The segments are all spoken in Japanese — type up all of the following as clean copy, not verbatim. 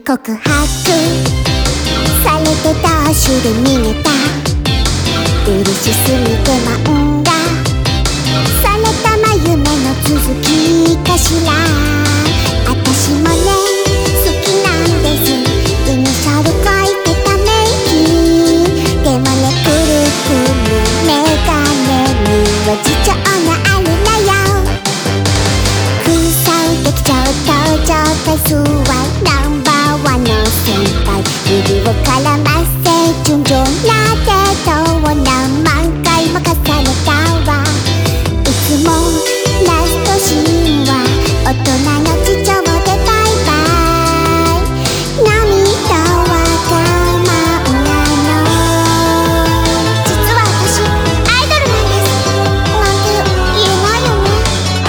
告白されてダッシュで逃げた。嬉しすぎて漫画されたま夢の続きかしら。あたしもね好きなんです。イニシャル書いてたメイキ。でもねくるくるメガネには事情があるのよ。空想劇場登場回数はナンバーワンの先輩。指を絡ませ順調なデートを何万回も重ねたわ。いつもラストシーンは大人の事情でバイバイ。涙は我慢なの。実は私アイドルなんですなんて言えないよね。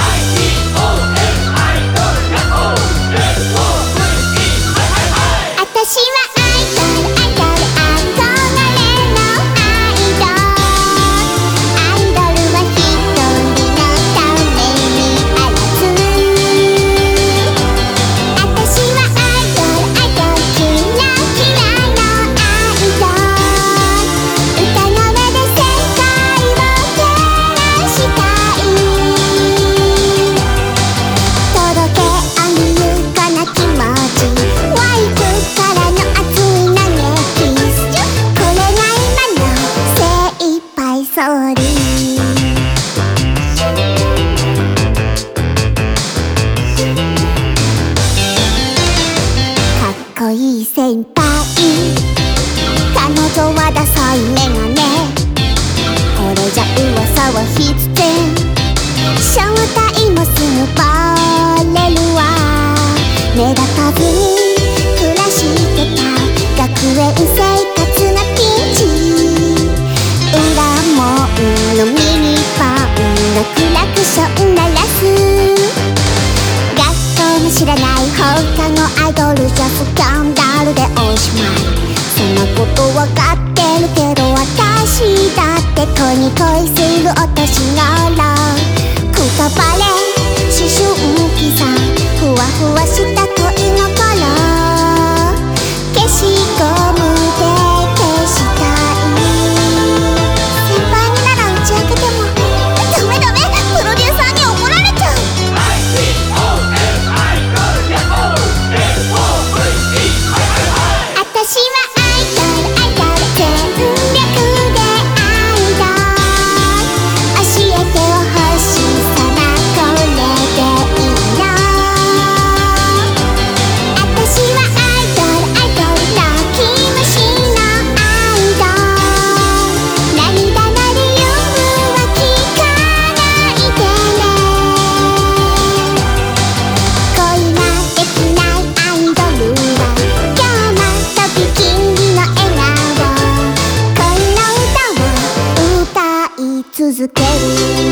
私はアイドル憧れのアイドル。アイドルは一人のためにあらず。私はアイドルキラキラのアイドル。歌声で世界を照らしたい。届けあゆかな気持ち。ワイプからの熱い投げキス。これが今の精一杯ソーリー。かっこいい先輩。彼女はダサいメガネ。これじゃ噂は必然。正体もすぐバレるわ。目立たずに暮らしてた学園生活がピンチ。裏門のミニバンがクラクション鳴らす。学校の知らない放課後アイドルじゃスキャンダルでおしまい。そんなことわかってるけど私だって恋に恋するお年頃。くたばれ思春期さ。ふわふわした恋の頃。消しゴムで消したい。先輩になら打ち明けてもダメダメ、プロデューサーに怒られちゃう。私はアイドル全力でアイドル。教えてほしいさなこれでいいの。私はアイドル泣き虫のアイドル。涙の理由は聞かないでね。恋ができないアイドルは今日もとびきりの笑顔。恋の歌を歌い続ける。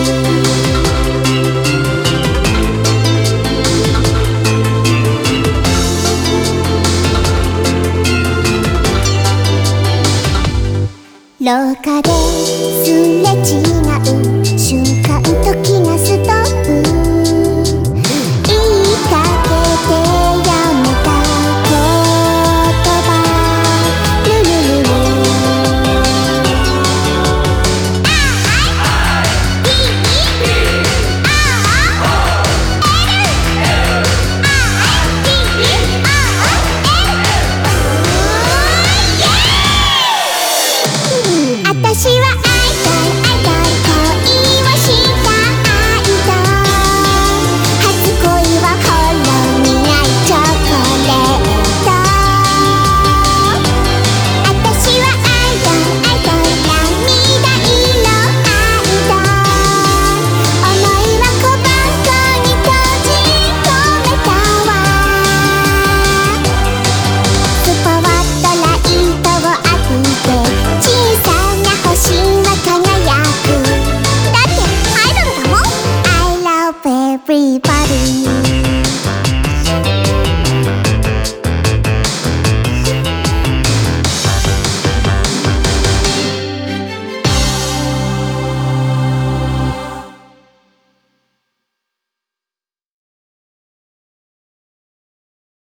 廊下ですれ違う瞬間時がストップ。言いかけてやめた言葉。ルルルル私は